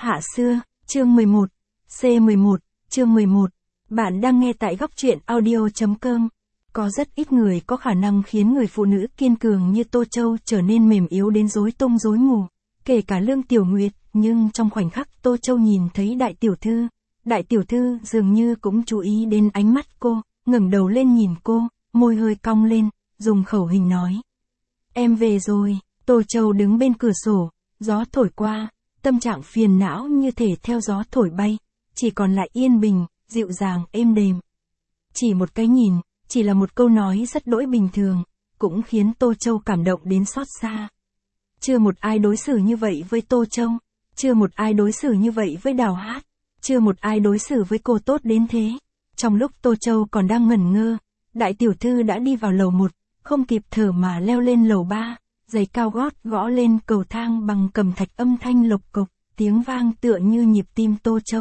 Hạ xưa, chương 11, C11, chương 11. Bạn đang nghe tại góc truyện audio.com. Có rất ít người có khả năng khiến người phụ nữ kiên cường như Tô Châu trở nên mềm yếu đến rối tung rối mù, kể cả Lương Tiểu Nguyệt, nhưng trong khoảnh khắc Tô Châu nhìn thấy đại tiểu thư dường như cũng chú ý đến ánh mắt cô, ngẩng đầu lên nhìn cô, môi hơi cong lên, dùng khẩu hình nói. Em về rồi. Tô Châu đứng bên cửa sổ, gió thổi qua, tâm trạng phiền não như thể theo gió thổi bay, chỉ còn lại yên bình, dịu dàng, êm đềm. Chỉ một cái nhìn, chỉ là một câu nói rất đỗi bình thường, cũng khiến Tô Châu cảm động đến xót xa. Chưa một ai đối xử như vậy với Tô Châu, chưa một ai đối xử như vậy với Đào Hát, chưa một ai đối xử với cô tốt đến thế. Trong lúc Tô Châu còn đang ngẩn ngơ, đại tiểu thư đã đi vào lầu 1, không kịp thở mà leo lên lầu 3. Giày cao gót gõ lên cầu thang bằng cẩm thạch, âm thanh lộc cộc, tiếng vang tựa như nhịp tim Tô Châu.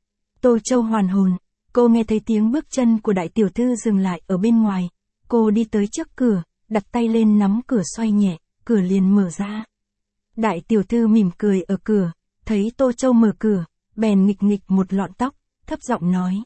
Tô Châu hoàn hồn, cô nghe thấy tiếng bước chân của đại tiểu thư dừng lại ở bên ngoài. Cô đi tới trước cửa, đặt tay lên nắm cửa xoay nhẹ, cửa liền mở ra. Đại tiểu thư mỉm cười ở cửa, thấy Tô Châu mở cửa, bèn nghịch nghịch một lọn tóc, thấp giọng nói.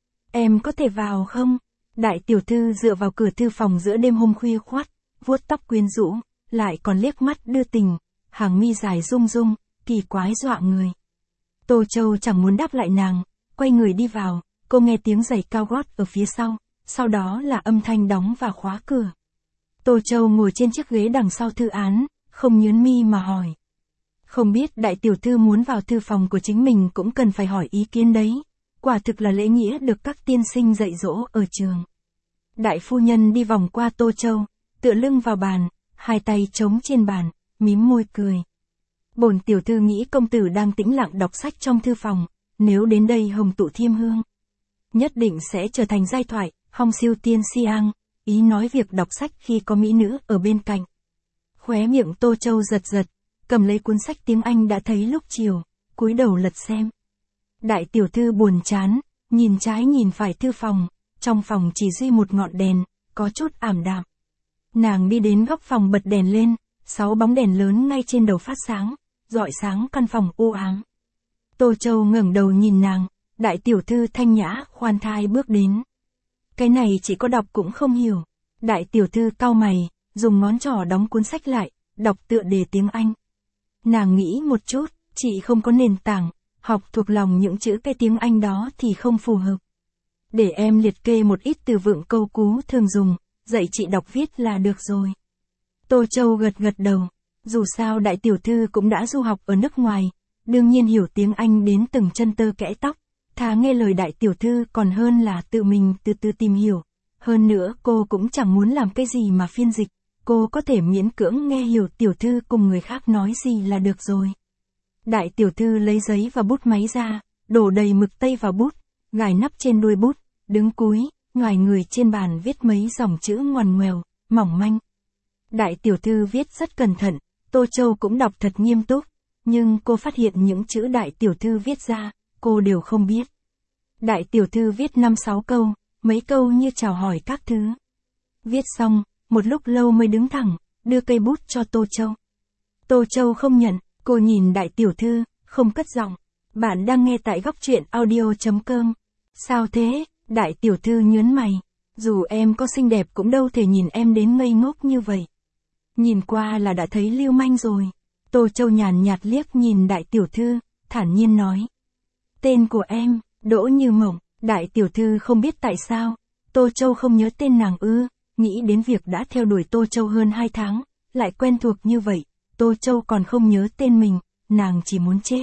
Em có thể vào không? Đại tiểu thư dựa vào cửa thư phòng giữa đêm hôm khuya khoắt, vuốt tóc quyến rũ, lại còn liếc mắt đưa tình, hàng mi dài rung rung, kỳ quái dọa người. Tô Châu chẳng muốn đáp lại nàng, quay người đi vào, cô nghe tiếng giày cao gót ở phía sau đó là âm thanh đóng và khóa cửa. Tô Châu ngồi trên chiếc ghế đằng sau thư án, không nhớn mi mà hỏi. Không biết đại tiểu thư muốn vào thư phòng của chính mình cũng cần phải hỏi ý kiến đấy, quả thực là lễ nghĩa được các tiên sinh dạy dỗ ở trường. Đại phu nhân đi vòng qua Tô Châu, tựa lưng vào bàn, hai tay chống trên bàn, mím môi cười. Bổn tiểu thư nghĩ công tử đang tĩnh lặng đọc sách trong thư phòng, nếu đến đây hồng tụ thiêm hương, nhất định sẽ trở thành giai thoại, hong siêu tiên siang, ý nói việc đọc sách khi có mỹ nữ ở bên cạnh. Khóe miệng Tô Châu giật giật, cầm lấy cuốn sách tiếng Anh đã thấy lúc chiều, cúi đầu lật xem. Đại tiểu thư buồn chán, nhìn trái nhìn phải thư phòng, trong phòng chỉ duy một ngọn đèn, có chút ảm đạm. Nàng đi đến góc phòng bật đèn lên, 6 bóng đèn lớn ngay trên đầu phát sáng, rọi sáng căn phòng u ám. Tô Châu ngẩng đầu nhìn nàng, đại tiểu thư thanh nhã, khoan thai bước đến. Cái này chỉ có đọc cũng không hiểu. Đại tiểu thư cau mày, dùng ngón trỏ đóng cuốn sách lại, đọc tựa đề tiếng Anh. Nàng nghĩ một chút, chị không có nền tảng, học thuộc lòng những chữ cái tiếng Anh đó thì không phù hợp. Để em liệt kê một ít từ vựng câu cú thường dùng, dạy chị đọc viết là được rồi. Tô Châu gật gật đầu, dù sao đại tiểu thư cũng đã du học ở nước ngoài, đương nhiên hiểu tiếng Anh đến từng chân tơ kẽ tóc, thà nghe lời đại tiểu thư còn hơn là tự mình từ từ tìm hiểu. Hơn nữa cô cũng chẳng muốn làm cái gì mà phiên dịch, cô có thể miễn cưỡng nghe hiểu tiểu thư cùng người khác nói gì là được rồi. Đại tiểu thư lấy giấy và bút máy ra, đổ đầy mực tây vào bút, gài nắp trên đuôi bút, đứng cúi, ngoài người trên bàn viết mấy dòng chữ ngoằn ngoèo, mỏng manh. Đại tiểu thư viết rất cẩn thận, Tô Châu cũng đọc thật nghiêm túc, nhưng cô phát hiện những chữ đại tiểu thư viết ra, cô đều không biết. Đại tiểu thư viết 5-6 câu, mấy câu như chào hỏi các thứ. Viết xong, một lúc lâu mới đứng thẳng, đưa cây bút cho Tô Châu. Tô Châu không nhận, cô nhìn đại tiểu thư, không cất giọng. Bạn đang nghe tại góc truyện audio.com. Sao thế? Đại tiểu thư nhớn mày. Dù em có xinh đẹp cũng đâu thể nhìn em đến ngây ngốc như vậy. Nhìn qua là đã thấy lưu manh rồi. Tô Châu nhàn nhạt liếc nhìn đại tiểu thư, thản nhiên nói. Tên của em, Đỗ Như Mộng. Đại tiểu thư không biết tại sao, Tô Châu không nhớ tên nàng ư, nghĩ đến việc đã theo đuổi Tô Châu hơn 2 tháng, lại quen thuộc như vậy, Tô Châu còn không nhớ tên mình, nàng chỉ muốn chết.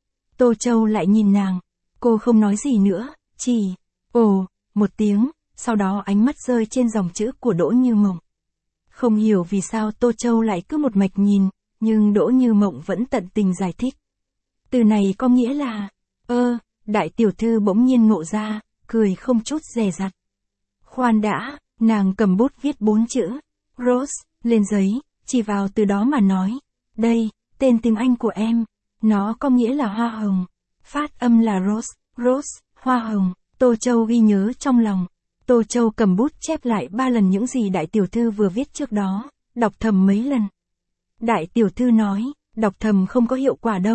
Tô Châu lại nhìn nàng, cô không nói gì nữa, chỉ, ồ, một tiếng, sau đó ánh mắt rơi trên dòng chữ của Đỗ Như Mộng. Không hiểu vì sao Tô Châu lại cứ một mạch nhìn, nhưng Đỗ Như Mộng vẫn tận tình giải thích. Từ này có nghĩa là, đại tiểu thư bỗng nhiên ngộ ra, cười không chút dè dặt. Khoan đã, nàng cầm bút viết 4 chữ, Rose, lên giấy, chỉ vào từ đó mà nói. Đây, tên tiếng Anh của em, nó có nghĩa là hoa hồng. Phát âm là Rose, hoa hồng. Tô Châu ghi nhớ trong lòng. Tô Châu cầm bút chép lại 3 lần những gì đại tiểu thư vừa viết trước đó, đọc thầm mấy lần. Đại tiểu thư nói, đọc thầm không có hiệu quả đâu,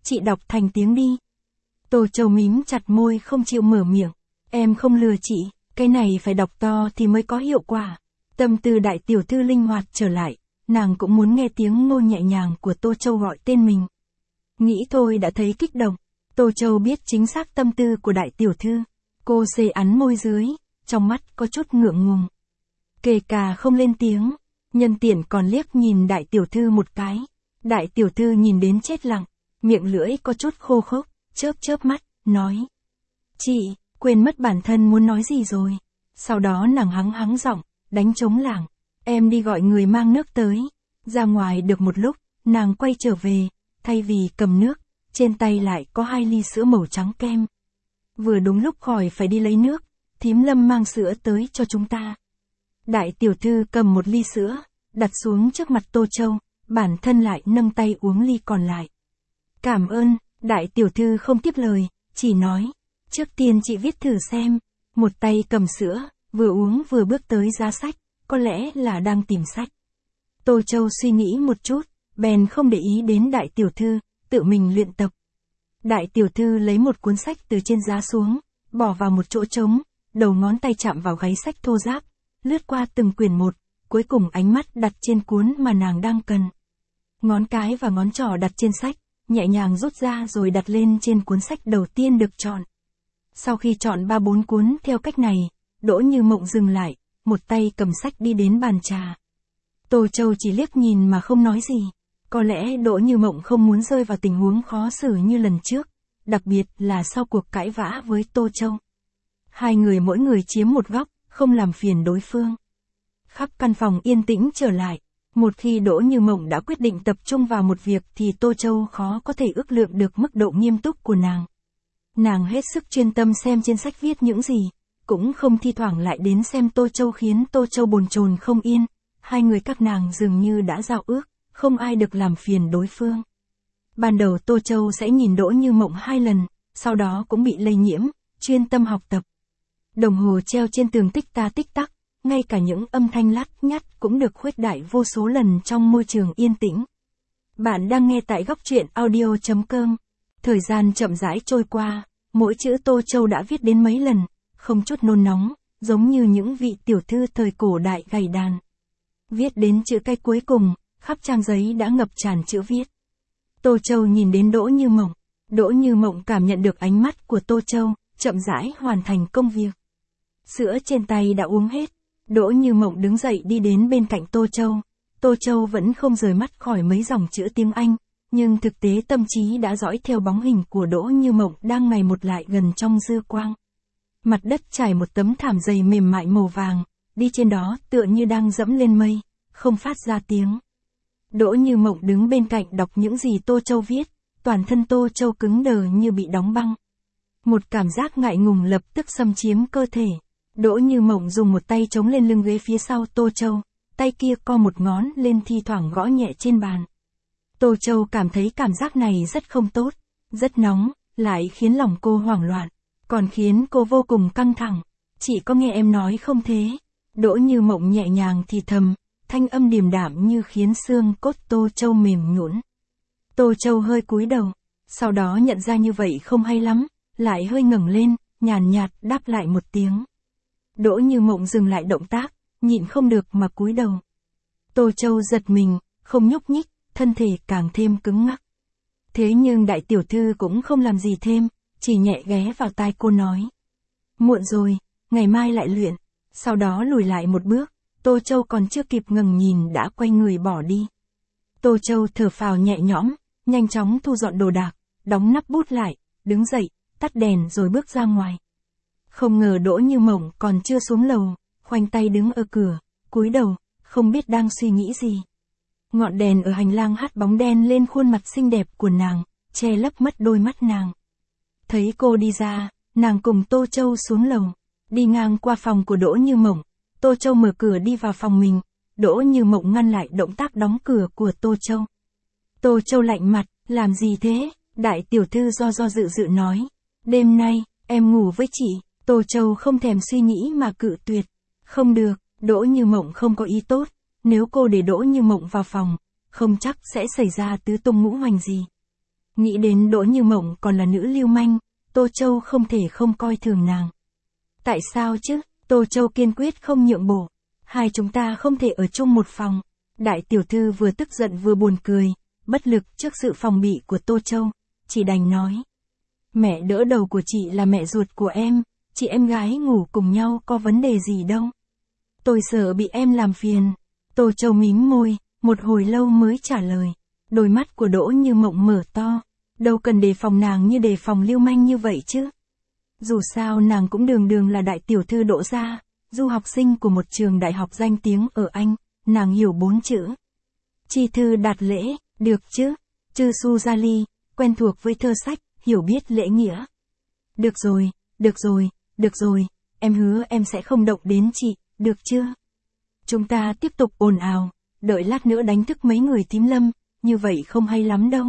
chị đọc thành tiếng đi. Tô Châu mím chặt môi không chịu mở miệng. Em không lừa chị, cái này phải đọc to thì mới có hiệu quả. Tâm tư đại tiểu thư linh hoạt trở lại, nàng cũng muốn nghe tiếng ngô nhẹ nhàng của Tô Châu gọi tên mình. Nghĩ thôi đã thấy kích động, Tô Châu biết chính xác tâm tư của đại tiểu thư. Cô xê ắn môi dưới, trong mắt có chút ngượng ngùng. Kề cà không lên tiếng, nhân tiện còn liếc nhìn đại tiểu thư một cái. Đại tiểu thư nhìn đến chết lặng, miệng lưỡi có chút khô khốc, chớp chớp mắt, nói. Chị, quên mất bản thân muốn nói gì rồi. Sau đó nàng hắng giọng, đánh trống lảng. Em đi gọi người mang nước tới. Ra ngoài được một lúc, nàng quay trở về, thay vì cầm nước, trên tay lại có 2 ly sữa màu trắng kem. Vừa đúng lúc khỏi phải đi lấy nước, thím Lâm mang sữa tới cho chúng ta. Đại tiểu thư cầm một ly sữa, đặt xuống trước mặt Tô Châu, bản thân lại nâng tay uống ly còn lại. Cảm ơn, đại tiểu thư không tiếp lời, chỉ nói, trước tiên chị viết thử xem. Một tay cầm sữa, vừa uống vừa bước tới giá sách, có lẽ là đang tìm sách. Tô Châu suy nghĩ một chút, bèn không để ý đến đại tiểu thư, tự mình luyện tập. Đại tiểu thư lấy một cuốn sách từ trên giá xuống, bỏ vào một chỗ trống, đầu ngón tay chạm vào gáy sách thô ráp, lướt qua từng quyển một, cuối cùng ánh mắt đặt trên cuốn mà nàng đang cần. Ngón cái và ngón trỏ đặt trên sách, nhẹ nhàng rút ra rồi đặt lên trên cuốn sách đầu tiên được chọn. Sau khi chọn 3-4 cuốn theo cách này, Đỗ Như Mộng dừng lại, một tay cầm sách đi đến bàn trà. Tô Châu chỉ liếc nhìn mà không nói gì. Có lẽ Đỗ Như Mộng không muốn rơi vào tình huống khó xử như lần trước, đặc biệt là sau cuộc cãi vã với Tô Châu. Hai người mỗi người chiếm một góc, không làm phiền đối phương. Khắp căn phòng yên tĩnh trở lại. Một khi Đỗ Như Mộng đã quyết định tập trung vào một việc thì Tô Châu khó có thể ước lượng được mức độ nghiêm túc của nàng. Nàng hết sức chuyên tâm xem trên sách viết những gì, cũng không thi thoảng lại đến xem Tô Châu khiến Tô Châu bồn chồn không yên. Hai người các nàng dường như đã giao ước, không ai được làm phiền đối phương. Ban đầu Tô Châu sẽ nhìn Đỗ Như Mộng 2 lần, sau đó cũng bị lây nhiễm, chuyên tâm học tập. Đồng hồ treo trên tường tích ta tích tắc, ngay cả những âm thanh lắt nhắt cũng được khuếch đại vô số lần trong môi trường yên tĩnh. Bạn đang nghe tại góc truyện audio.com. Thời gian chậm rãi trôi qua, mỗi chữ Tô Châu đã viết đến mấy lần, không chút nôn nóng, giống như những vị tiểu thư thời cổ đại gảy đàn. Viết đến chữ cái cuối cùng, khắp trang giấy đã ngập tràn chữ viết. Tô Châu nhìn đến Đỗ Như Mộng. Đỗ Như Mộng cảm nhận được ánh mắt của Tô Châu, chậm rãi hoàn thành công việc. Sữa trên tay đã uống hết. Đỗ Như Mộng đứng dậy đi đến bên cạnh Tô Châu. Tô Châu vẫn không rời mắt khỏi mấy dòng chữ tiếng Anh, nhưng thực tế tâm trí đã dõi theo bóng hình của Đỗ Như Mộng đang ngày một lại gần trong dư quang. Mặt đất trải một tấm thảm dày mềm mại màu vàng, đi trên đó tựa như đang dẫm lên mây, không phát ra tiếng. Đỗ Như Mộng đứng bên cạnh đọc những gì Tô Châu viết, toàn thân Tô Châu cứng đờ như bị đóng băng. Một cảm giác ngại ngùng lập tức xâm chiếm cơ thể. Đỗ Như Mộng dùng một tay chống lên lưng ghế phía sau Tô Châu, tay kia co một ngón lên thi thoảng gõ nhẹ trên bàn. Tô Châu cảm thấy cảm giác này rất không tốt, rất nóng, lại khiến lòng cô hoảng loạn, còn khiến cô vô cùng căng thẳng. Chị có nghe em nói không thế? Đỗ Như Mộng nhẹ nhàng thì thầm, thanh âm điềm đạm như khiến xương cốt Tô Châu mềm nhũn. Tô Châu hơi cúi đầu, sau đó nhận ra như vậy không hay lắm, lại hơi ngẩng lên, nhàn nhạt đáp lại một tiếng. Đỗ Như Mộng dừng lại động tác, nhịn không được mà cúi đầu. Tô Châu giật mình, không nhúc nhích, thân thể càng thêm cứng ngắc. Thế nhưng đại tiểu thư cũng không làm gì thêm, chỉ nhẹ ghé vào tai cô nói. Muộn rồi, ngày mai lại luyện. Sau đó lùi lại một bước, Tô Châu còn chưa kịp ngẩng nhìn đã quay người bỏ đi. Tô Châu thở phào nhẹ nhõm, nhanh chóng thu dọn đồ đạc, đóng nắp bút lại, đứng dậy, tắt đèn rồi bước ra ngoài. Không ngờ Đỗ Như Mộng còn chưa xuống lầu, khoanh tay đứng ở cửa, cúi đầu, không biết đang suy nghĩ gì. Ngọn đèn ở hành lang hắt bóng đen lên khuôn mặt xinh đẹp của nàng, che lấp mất đôi mắt nàng. Thấy cô đi ra, nàng cùng Tô Châu xuống lầu, đi ngang qua phòng của Đỗ Như Mộng. Tô Châu mở cửa đi vào phòng mình, Đỗ Như Mộng ngăn lại động tác đóng cửa của Tô Châu. Tô Châu lạnh mặt, làm gì thế? Đại tiểu thư do dự dự nói. Đêm nay, em ngủ với chị. Tô Châu không thèm suy nghĩ mà cự tuyệt. Không được, Đỗ Như Mộng không có ý tốt. Nếu cô để Đỗ Như Mộng vào phòng, không chắc sẽ xảy ra tứ tung ngũ hoành gì. Nghĩ đến Đỗ Như Mộng còn là nữ lưu manh, Tô Châu không thể không coi thường nàng. Tại sao chứ? Tô Châu kiên quyết không nhượng bộ. Hai chúng ta không thể ở chung một phòng. Đại tiểu thư vừa tức giận vừa buồn cười, bất lực trước sự phòng bị của Tô Châu, chỉ đành nói. Mẹ đỡ đầu của chị là mẹ ruột của em, chị em gái ngủ cùng nhau có vấn đề gì đâu. Tôi sợ bị em làm phiền. Tô Châu mím môi, một hồi lâu mới trả lời. Đôi mắt của Đỗ Như Mộng mở to. Đâu cần đề phòng nàng như đề phòng lưu manh như vậy chứ. Dù sao nàng cũng đường đường là đại tiểu thư Đỗ gia, du học sinh của một trường đại học danh tiếng ở Anh, nàng hiểu 4 chữ. Chi thư đạt lễ, được chứ? Chư su gia ly, quen thuộc với thơ sách, hiểu biết lễ nghĩa. Được rồi, được rồi, được rồi, em hứa em sẽ không động đến chị, được chưa? Chúng ta tiếp tục ồn ào, đợi lát nữa đánh thức mấy người tím lâm, như vậy không hay lắm đâu.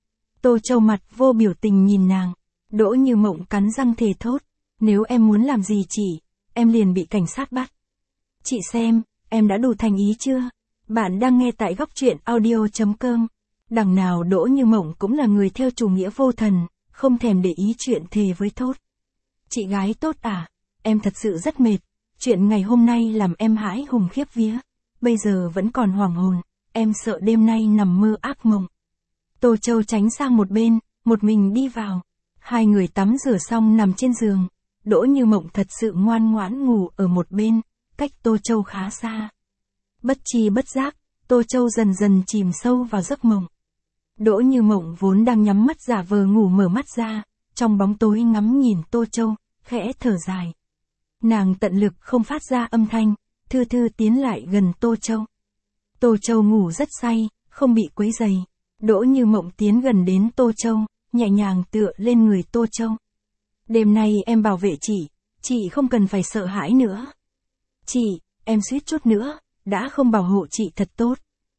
Tô Châu mặt vô biểu tình nhìn nàng, Đỗ Như Mộng cắn răng thề thốt, nếu em muốn làm gì chị, em liền bị cảnh sát bắt. Chị xem, em đã đủ thành ý chưa? Bạn đang nghe tại góc truyện audio.com. Đằng nào Đỗ Như Mộng cũng là người theo chủ nghĩa vô thần, không thèm để ý chuyện thề với thốt. Chị gái tốt à, em thật sự rất mệt, chuyện ngày hôm nay làm em hãi hùng khiếp vía, bây giờ vẫn còn hoảng hồn, em sợ đêm nay nằm mơ ác mộng. Tô Châu tránh sang một bên, một mình đi vào. Hai người tắm rửa xong nằm trên giường, Đỗ Như Mộng thật sự ngoan ngoãn ngủ ở một bên, cách Tô Châu khá xa. Bất tri bất giác, Tô Châu dần dần chìm sâu vào giấc mộng. Đỗ Như Mộng vốn đang nhắm mắt giả vờ ngủ mở mắt ra, trong bóng tối ngắm nhìn Tô Châu, khẽ thở dài. Nàng tận lực không phát ra âm thanh, thư thư tiến lại gần Tô Châu. Tô Châu ngủ rất say, không bị quấy rầy. Đỗ Như Mộng tiến gần đến Tô Châu, nhẹ nhàng tựa lên người Tô Châu. Đêm nay em bảo vệ chị không cần phải sợ hãi nữa. Chị, em suýt chút nữa, đã không bảo hộ chị thật tốt.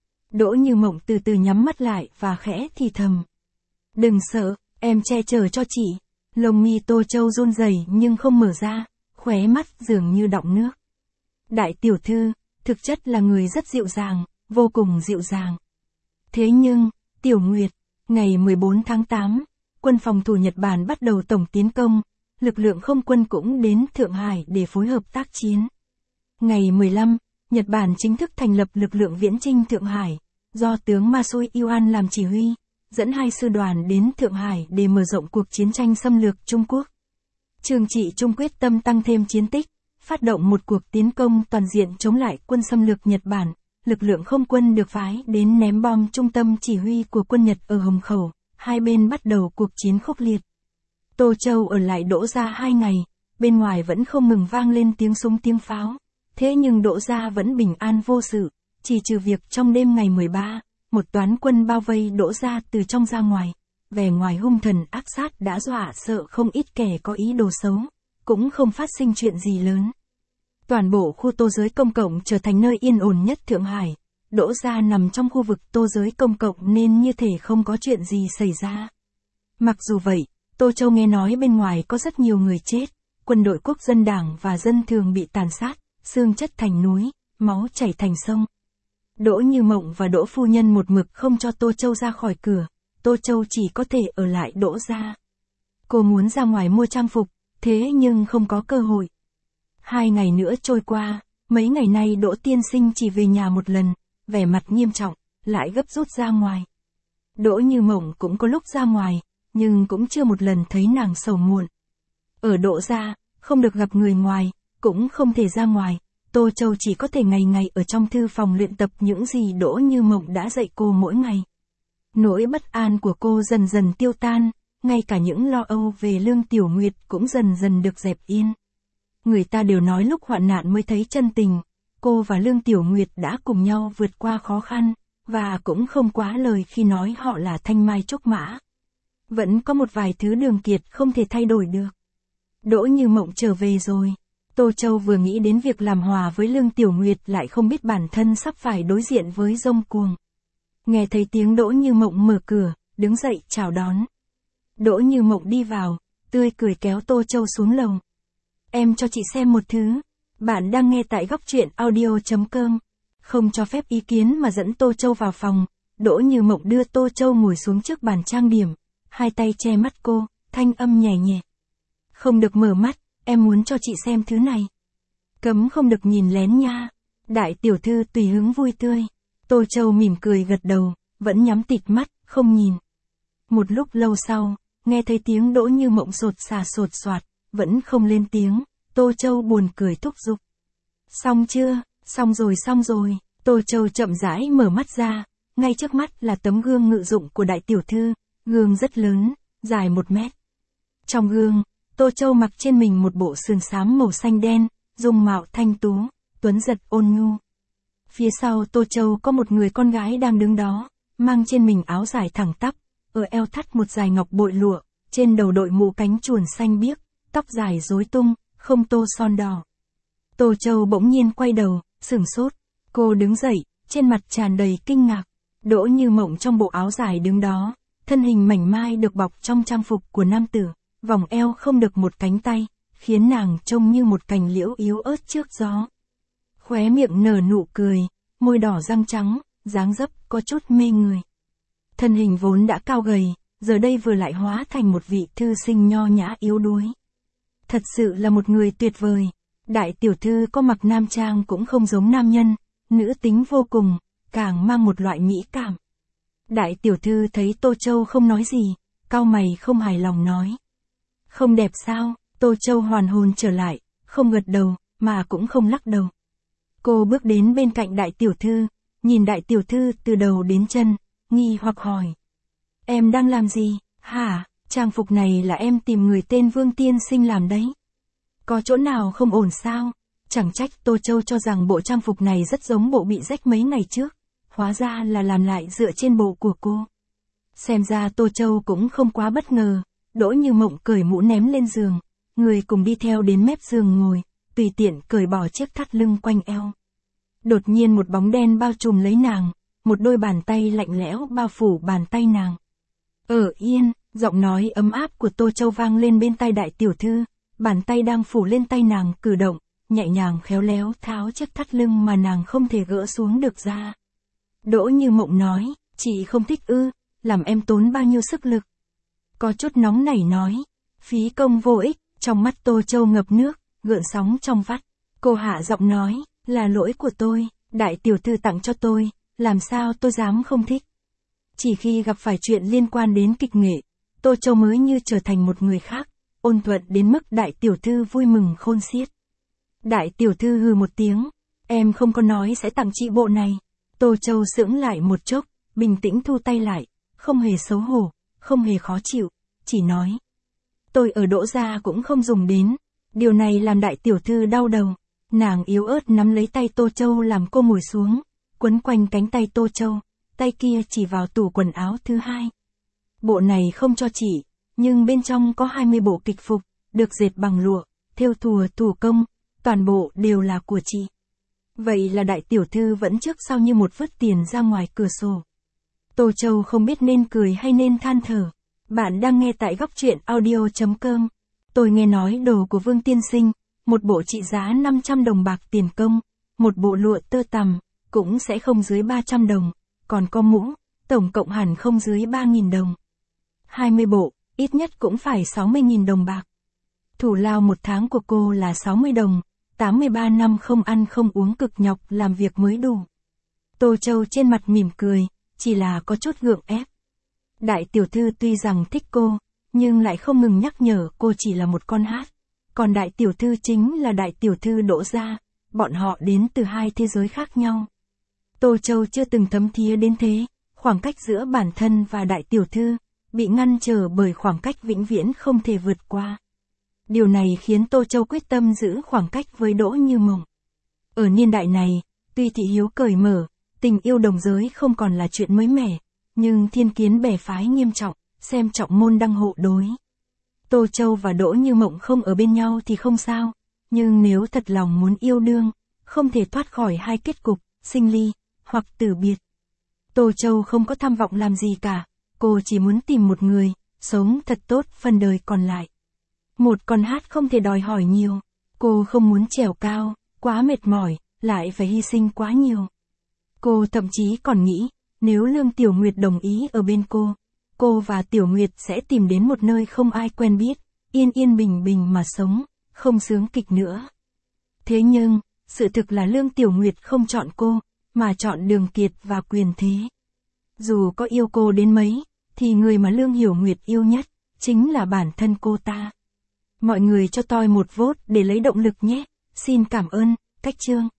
Đỗ Như Mộng từ từ nhắm mắt lại và khẽ thì thầm. Đừng sợ, em che chở cho chị. Lông mi Tô Châu run rẩy nhưng không mở ra, khóe mắt dường như đọng nước. Đại tiểu thư, thực chất là người rất dịu dàng, vô cùng dịu dàng. Thế nhưng, Tiểu Nguyệt, ngày 14 tháng 8, quân phòng thủ Nhật Bản bắt đầu tổng tiến công, lực lượng không quân cũng đến Thượng Hải để phối hợp tác chiến. Ngày 15, Nhật Bản chính thức thành lập lực lượng viễn chinh Thượng Hải, do tướng Masui Iwan làm chỉ huy, dẫn 2 sư đoàn đến Thượng Hải để mở rộng cuộc chiến tranh xâm lược Trung Quốc. Trương Trị Trung quyết tâm tăng thêm chiến tích, phát động một cuộc tiến công toàn diện chống lại quân xâm lược Nhật Bản. Lực lượng không quân được phái đến ném bom trung tâm chỉ huy của quân Nhật ở Hồng Khẩu, hai bên bắt đầu cuộc chiến khốc liệt. Tô Châu ở lại Đỗ gia 2 ngày, bên ngoài vẫn không ngừng vang lên tiếng súng tiếng pháo, thế nhưng Đỗ gia vẫn bình an vô sự, chỉ trừ việc trong đêm ngày 13, một toán quân bao vây Đỗ gia từ trong ra ngoài, vẻ ngoài hung thần ác sát đã dọa sợ không ít kẻ có ý đồ xấu, cũng không phát sinh chuyện gì lớn. Toàn bộ khu Tô giới công cộng trở thành nơi yên ổn nhất Thượng Hải. Đỗ gia nằm trong khu vực Tô giới công cộng nên như thể không có chuyện gì xảy ra. Mặc dù vậy, Tô Châu nghe nói bên ngoài có rất nhiều người chết, quân đội quốc dân đảng và dân thường bị tàn sát, xương chất thành núi, máu chảy thành sông. Đỗ Như Mộng và Đỗ phu nhân một mực không cho Tô Châu ra khỏi cửa, Tô Châu chỉ có thể ở lại Đỗ gia. Cô muốn ra ngoài mua trang phục, thế nhưng không có cơ hội. 2 ngày nữa trôi qua, mấy ngày nay Đỗ tiên sinh chỉ về nhà một lần, vẻ mặt nghiêm trọng, lại gấp rút ra ngoài. Đỗ Như Mộng cũng có lúc ra ngoài, nhưng cũng chưa một lần thấy nàng sầu muộn. Ở Đỗ gia, không được gặp người ngoài, cũng không thể ra ngoài, Tô Châu chỉ có thể ngày ngày ở trong thư phòng luyện tập những gì Đỗ Như Mộng đã dạy cô mỗi ngày. Nỗi bất an của cô dần dần tiêu tan, ngay cả những lo âu về Lương Tiểu Nguyệt cũng dần dần được dẹp yên. Người ta đều nói lúc hoạn nạn mới thấy chân tình, cô và Lương Tiểu Nguyệt đã cùng nhau vượt qua khó khăn, và cũng không quá lời khi nói họ là thanh mai trúc mã. Vẫn có một vài thứ Đường Kiệt không thể thay đổi được. Đỗ Như Mộng trở về rồi. Tô Châu vừa nghĩ đến việc làm hòa với Lương Tiểu Nguyệt lại không biết bản thân sắp phải đối diện với Dông Cuồng. Nghe thấy tiếng Đỗ Như Mộng mở cửa, đứng dậy chào đón. Đỗ Như Mộng đi vào, tươi cười kéo Tô Châu xuống lầu. Em cho chị xem một thứ. Bạn đang nghe tại góc truyện audio.com. Không cho phép ý kiến mà dẫn Tô Châu vào phòng. Đỗ Như Mộng đưa Tô Châu ngồi xuống trước bàn trang điểm, hai tay che mắt cô, thanh âm nhẹ nhẹ. Không được mở mắt, em muốn cho chị xem thứ này. Cấm không được nhìn lén nha. Đại tiểu thư tùy hứng vui tươi. Tô Châu mỉm cười gật đầu, vẫn nhắm tịt mắt, không nhìn. Một lúc lâu sau, nghe thấy tiếng Đỗ Như Mộng sột soạt, vẫn không lên tiếng, Tô Châu buồn cười thúc giục. Xong chưa? Xong rồi. Tô Châu chậm rãi mở mắt ra, ngay trước mắt là tấm gương ngự dụng của đại tiểu thư, gương rất lớn, dài 1 mét. Trong gương, Tô Châu mặc trên mình một bộ sườn xám màu xanh đen, dung mạo thanh tú, tuấn giật ôn nhu. Phía sau Tô Châu có một người con gái đang đứng đó, mang trên mình áo dài thẳng tắp, ở eo thắt một dải ngọc bội lụa, trên đầu đội mũ cánh chuồn xanh biếc, tóc dài rối tung, không tô son đỏ. Tô Châu bỗng nhiên quay đầu, sửng sốt, cô đứng dậy, trên mặt tràn đầy kinh ngạc. Đỗ Như Mộng trong bộ áo dài đứng đó, thân hình mảnh mai được bọc trong trang phục của nam tử, vòng eo không được một cánh tay, khiến nàng trông như một cành liễu yếu ớt trước gió. Khóe miệng nở nụ cười, môi đỏ răng trắng, dáng dấp có chút mê người. Thân hình vốn đã cao gầy, giờ đây vừa lại hóa thành một vị thư sinh nho nhã yếu đuối. Thật sự là một người tuyệt vời. Đại tiểu thư có mặc nam trang cũng không giống nam nhân, nữ tính vô cùng, càng mang một loại mỹ cảm. Đại tiểu thư thấy Tô Châu không nói gì, cau mày không hài lòng nói. Không đẹp sao? Tô Châu hoàn hồn trở lại, không gật đầu, mà cũng không lắc đầu. Cô bước đến bên cạnh đại tiểu thư, nhìn đại tiểu thư từ đầu đến chân, nghi hoặc hỏi. Em đang làm gì? Hả? Trang phục này là em tìm người tên Vương tiên sinh làm đấy. Có chỗ nào không ổn sao? Chẳng trách Tô Châu cho rằng bộ trang phục này rất giống bộ bị rách mấy ngày trước. Hóa ra là làm lại dựa trên bộ của cô. Xem ra Tô Châu cũng không quá bất ngờ. Đỗ Như Mộng cởi mũ ném lên giường. Người cùng đi theo đến mép giường ngồi, tùy tiện cởi bỏ chiếc thắt lưng quanh eo. Đột nhiên một bóng đen bao trùm lấy nàng, một đôi bàn tay lạnh lẽo bao phủ bàn tay nàng. Ở yên, giọng nói ấm áp của Tô Châu vang lên bên tai đại tiểu thư, bàn tay đang phủ lên tay nàng cử động, nhẹ nhàng khéo léo tháo chiếc thắt lưng mà nàng không thể gỡ xuống được ra. Đỗ Như Mộng nói, chị không thích ư, làm em tốn bao nhiêu sức lực. Có chút nóng nảy nói, phí công vô ích, trong mắt Tô Châu ngập nước, gợn sóng trong vắt. Cô hạ giọng nói, là lỗi của tôi, đại tiểu thư tặng cho tôi, làm sao tôi dám không thích. Chỉ khi gặp phải chuyện liên quan đến kịch nghệ, Tô Châu mới như trở thành một người khác, ôn thuận đến mức đại tiểu thư vui mừng khôn xiết. Đại tiểu thư hừ một tiếng, em không có nói sẽ tặng chị bộ này. Tô Châu sững lại một chốc, bình tĩnh thu tay lại, không hề xấu hổ, không hề khó chịu, chỉ nói. Tôi ở Đỗ gia cũng không dùng đến, điều này làm đại tiểu thư đau đầu. Nàng yếu ớt nắm lấy tay Tô Châu làm cô ngồi xuống, quấn quanh cánh tay Tô Châu, tay kia chỉ vào tủ quần áo thứ hai. Bộ này không cho chị, nhưng bên trong có 20 bộ kịch phục, được dệt bằng lụa, thêu thùa thủ công, toàn bộ đều là của chị. Vậy là đại tiểu thư vẫn trước sau như một vứt tiền ra ngoài cửa sổ. Tô Châu không biết nên cười hay nên than thở. Bạn đang nghe tại góc truyện audio.com. Tôi nghe nói đồ của Vương tiên sinh, một bộ trị giá 500 đồng bạc tiền công, một bộ lụa tơ tằm, cũng sẽ không dưới 300 đồng, còn có mũ, tổng cộng hẳn không dưới 3.000 đồng. 20 bộ, ít nhất cũng phải 60.000 đồng bạc. Thủ lao một tháng của cô là 60 đồng, 83 năm không ăn không uống cực nhọc làm việc mới đủ. Tô Châu trên mặt mỉm cười, chỉ là có chút gượng ép. Đại tiểu thư tuy rằng thích cô, nhưng lại không ngừng nhắc nhở cô chỉ là một con hát. Còn đại tiểu thư chính là đại tiểu thư Đỗ gia, bọn họ đến từ hai thế giới khác nhau. Tô Châu chưa từng thấm thía đến thế, khoảng cách giữa bản thân và đại tiểu thư, bị ngăn trở bởi khoảng cách vĩnh viễn không thể vượt qua. Điều này khiến Tô Châu quyết tâm giữ khoảng cách với Đỗ Như Mộng. Ở niên đại này, tuy thị hiếu cởi mở, tình yêu đồng giới không còn là chuyện mới mẻ, nhưng thiên kiến bè phái nghiêm trọng, xem trọng môn đăng hộ đối. Tô Châu và Đỗ Như Mộng không ở bên nhau thì không sao, nhưng nếu thật lòng muốn yêu đương, không thể thoát khỏi hai kết cục, sinh ly, hoặc tử biệt. Tô Châu không có tham vọng làm gì cả, cô chỉ muốn tìm một người, sống thật tốt phần đời còn lại. Một con hát không thể đòi hỏi nhiều, cô không muốn trèo cao, quá mệt mỏi, lại phải hy sinh quá nhiều. Cô thậm chí còn nghĩ, nếu Lương Tiểu Nguyệt đồng ý ở bên cô cô và Tiểu Nguyệt sẽ tìm đến một nơi không ai quen biết, yên yên bình bình mà sống, không sướng kịch nữa. Thế nhưng, sự thực là Lương Tiểu Nguyệt không chọn cô, mà chọn Đường Kiệt và quyền thế. Dù có yêu cô đến mấy, thì người mà Lương Hiểu Nguyệt yêu nhất, chính là bản thân cô ta. Mọi người cho tôi một vote để lấy động lực nhé. Xin cảm ơn, Cách Chương.